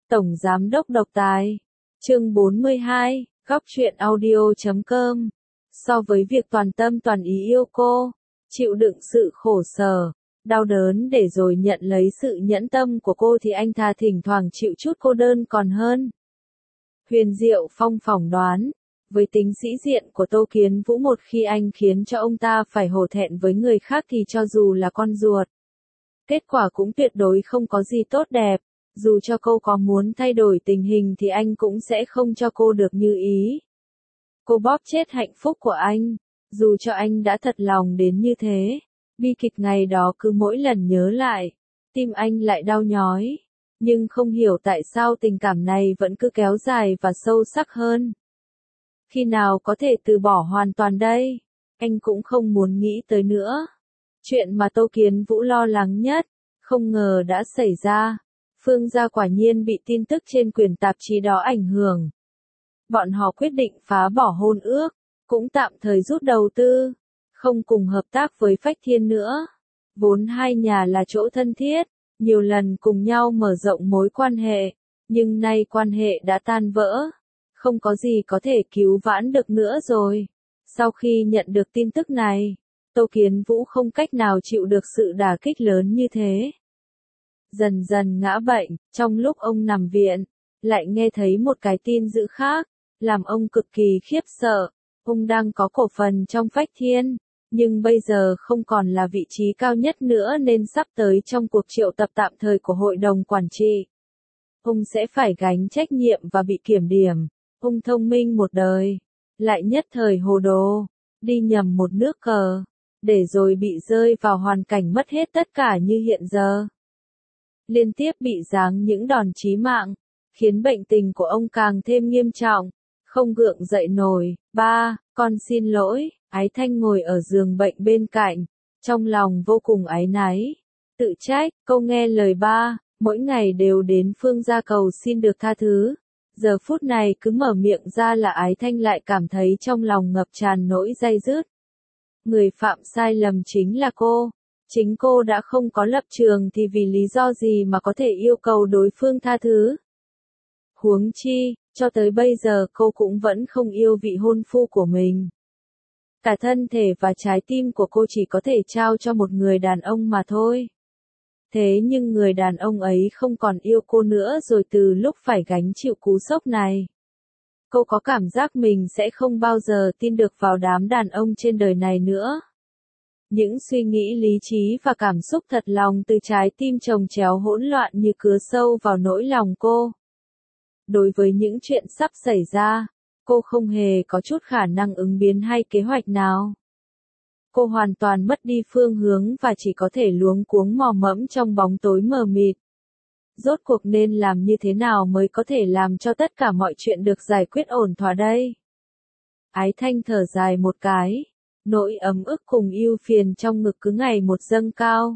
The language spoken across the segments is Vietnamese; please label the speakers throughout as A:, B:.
A: Tổng Giám đốc độc tài. Chương 42, góc truyện audio.com. So với việc toàn tâm toàn ý yêu cô, chịu đựng sự khổ sở, đau đớn để rồi nhận lấy sự nhẫn tâm của cô thì anh thà thỉnh thoảng chịu chút cô đơn còn hơn. Huyền Diệu Phong phỏng đoán, với tính sĩ diện của Tô Kiến Vũ, một khi anh khiến cho ông ta phải hổ thẹn với người khác thì cho dù là con ruột, kết quả cũng tuyệt đối không có gì tốt đẹp. Dù cho cô có muốn thay đổi tình hình thì anh cũng sẽ không cho cô được như ý. Cô bóp chết hạnh phúc của anh, dù cho anh đã thật lòng đến như thế. Bi kịch ngày đó cứ mỗi lần nhớ lại, tim anh lại đau nhói. Nhưng không hiểu tại sao tình cảm này vẫn cứ kéo dài và sâu sắc hơn. Khi nào có thể từ bỏ hoàn toàn đây? Anh cũng không muốn nghĩ tới nữa. Chuyện mà Tô Kiến Vũ lo lắng nhất, không ngờ đã xảy ra. Phương gia quả nhiên bị tin tức trên quyển tạp chí đó ảnh hưởng. Bọn họ quyết định phá bỏ hôn ước, cũng tạm thời rút đầu tư, không cùng hợp tác với Phách Thiên nữa. Vốn hai nhà là chỗ thân thiết, nhiều lần cùng nhau mở rộng mối quan hệ, nhưng nay quan hệ đã tan vỡ, không có gì có thể cứu vãn được nữa rồi. Sau khi nhận được tin tức này, Tô Kiến Vũ không cách nào chịu được sự đả kích lớn như thế. Dần dần ngã bệnh, trong lúc ông nằm viện, lại nghe thấy một cái tin dữ khác, làm ông cực kỳ khiếp sợ. Ông đang có cổ phần trong Phách Thiên, nhưng bây giờ không còn là vị trí cao nhất nữa nên sắp tới trong cuộc triệu tập tạm thời của hội đồng quản trị, ông sẽ phải gánh trách nhiệm và bị kiểm điểm. Ông thông minh một đời, lại nhất thời hồ đồ, đi nhầm một nước cờ, để rồi bị rơi vào hoàn cảnh mất hết tất cả như hiện giờ. Liên tiếp bị giáng những đòn chí mạng, khiến bệnh tình của ông càng thêm nghiêm trọng, không gượng dậy nổi. Ba, con xin lỗi. Ái Thanh ngồi ở giường bệnh bên cạnh, trong lòng vô cùng áy náy, tự trách, câu nghe lời ba, mỗi ngày đều đến Phương gia cầu xin được tha thứ. Giờ phút này cứ mở miệng ra là Ái Thanh lại cảm thấy trong lòng ngập tràn nỗi day dứt. Người phạm sai lầm chính là cô. Chính cô đã không có lập trường thì vì lý do gì mà có thể yêu cầu đối phương tha thứ. Huống chi, cho tới bây giờ cô cũng vẫn không yêu vị hôn phu của mình. Cả thân thể và trái tim của cô chỉ có thể trao cho một người đàn ông mà thôi. Thế nhưng người đàn ông ấy không còn yêu cô nữa rồi. Từ lúc phải gánh chịu cú sốc này, cô có cảm giác mình sẽ không bao giờ tin được vào đám đàn ông trên đời này nữa. Những suy nghĩ lý trí và cảm xúc thật lòng từ trái tim chồng chéo hỗn loạn như cứa sâu vào nỗi lòng cô. Đối với những chuyện sắp xảy ra, cô không hề có chút khả năng ứng biến hay kế hoạch nào. Cô hoàn toàn mất đi phương hướng và chỉ có thể luống cuống mò mẫm trong bóng tối mờ mịt. Rốt cuộc nên làm như thế nào mới có thể làm cho tất cả mọi chuyện được giải quyết ổn thỏa đây? Ái Thanh thở dài một cái. Nỗi ấm ức cùng ưu phiền trong ngực cứ ngày một dâng cao.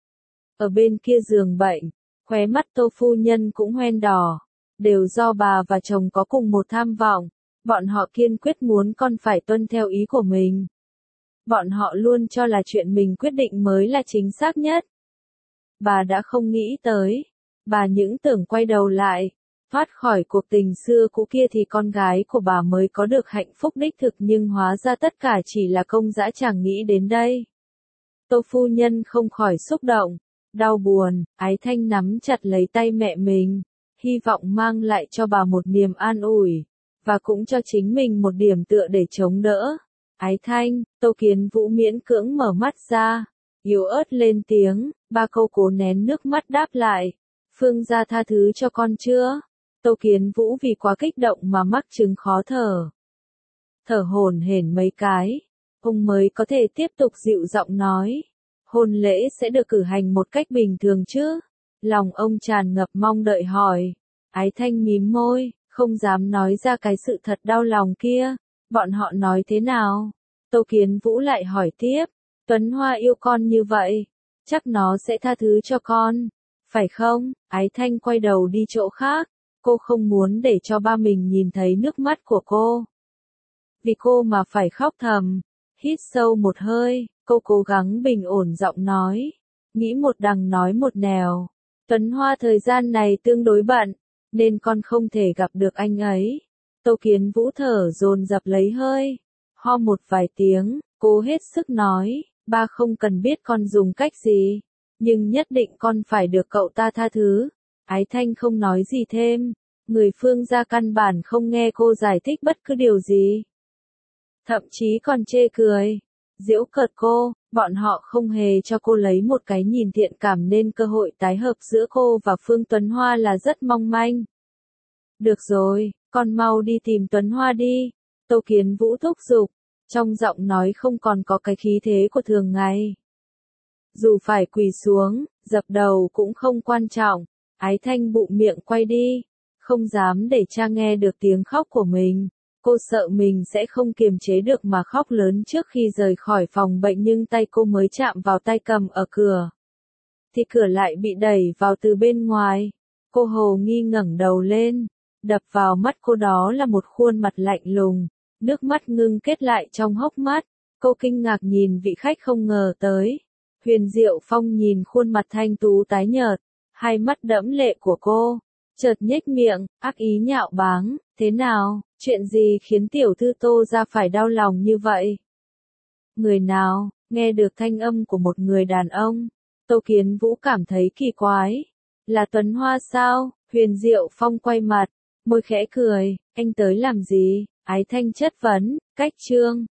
A: Ở bên kia giường bệnh, khóe mắt Tô phu nhân cũng hoen đỏ. Đều do bà và chồng có cùng một tham vọng. Bọn họ kiên quyết muốn con phải tuân theo ý của mình. Bọn họ luôn cho là chuyện mình quyết định mới là chính xác nhất. Bà đã không nghĩ tới. Bà những tưởng quay đầu lại, thoát khỏi cuộc tình xưa cũ kia thì con gái của bà mới có được hạnh phúc đích thực, nhưng hóa ra tất cả chỉ là công dã tràng nghĩ đến đây. Tô phu nhân không khỏi xúc động, đau buồn. Ái Thanh nắm chặt lấy tay mẹ mình, hy vọng mang lại cho bà một niềm an ủi, và cũng cho chính mình một điểm tựa để chống đỡ. Ái Thanh, Tô Kiến Vũ miễn cưỡng mở mắt ra, yếu ớt lên tiếng, ba câu cố nén nước mắt đáp lại. Phương gia tha thứ cho con chưa? Tô Kiến Vũ vì quá kích động mà mắc chứng khó thở. Thở hổn hển mấy cái, ông mới có thể tiếp tục dịu giọng nói. Hôn lễ sẽ được cử hành một cách bình thường chứ? Lòng ông tràn ngập mong đợi hỏi. Ái Thanh mím môi, không dám nói ra cái sự thật đau lòng kia. Bọn họ nói thế nào? Tô Kiến Vũ lại hỏi tiếp. Tuấn Hoa yêu con như vậy, chắc nó sẽ tha thứ cho con, phải không? Ái Thanh quay đầu đi chỗ khác. Cô không muốn để cho ba mình nhìn thấy nước mắt của cô. Vì cô mà phải khóc thầm. Hít sâu một hơi, cô cố gắng bình ổn giọng nói. Nghĩ một đằng nói một nẻo. Tuấn Hoa thời gian này tương đối bận. nên con không thể gặp được anh ấy. Tô Kiến Vũ thở dồn dập lấy hơi, ho một vài tiếng, cố hết sức nói, ba không cần biết con dùng cách gì, nhưng nhất định con phải được cậu ta tha thứ. Ái Thanh không nói gì thêm, người Phương gia căn bản không nghe cô giải thích bất cứ điều gì. Thậm chí còn chê cười, giễu cợt cô, bọn họ không hề cho cô lấy một cái nhìn thiện cảm nên cơ hội tái hợp giữa cô và Phương Tuấn Hoa là rất mong manh. Được rồi, con mau đi tìm Tuấn Hoa đi, Tô Kiến Vũ thúc giục, trong giọng nói không còn có cái khí thế của thường ngày. Dù phải quỳ xuống, dập đầu cũng không quan trọng, Ái Thanh bụng miệng quay đi, không dám để cha nghe được tiếng khóc của mình. Cô sợ mình sẽ không kiềm chế được mà khóc lớn trước khi rời khỏi phòng bệnh nhưng tay cô mới chạm vào tay cầm ở cửa. Thì cửa lại bị đẩy vào từ bên ngoài. Cô hồ nghi ngẩng đầu lên. Đập vào mắt cô đó là một khuôn mặt lạnh lùng. Nước mắt ngưng kết lại trong hốc mắt. Cô kinh ngạc nhìn vị khách không ngờ tới. Huyền Diệu Phong nhìn khuôn mặt thanh tú tái nhợt. Hai mắt đẫm lệ của cô. Chợt nhếch miệng, ác ý nhạo báng. Thế nào, chuyện gì khiến tiểu thư Tô ra phải đau lòng như vậy? Người nào, nghe được thanh âm của một người đàn ông, Tô Kiến Vũ cảm thấy kỳ quái. Là Tuấn Hoa sao? Huyền Diệu Phong quay mặt, môi khẽ cười, anh tới làm gì? Ái Thanh chất vấn, cách trương.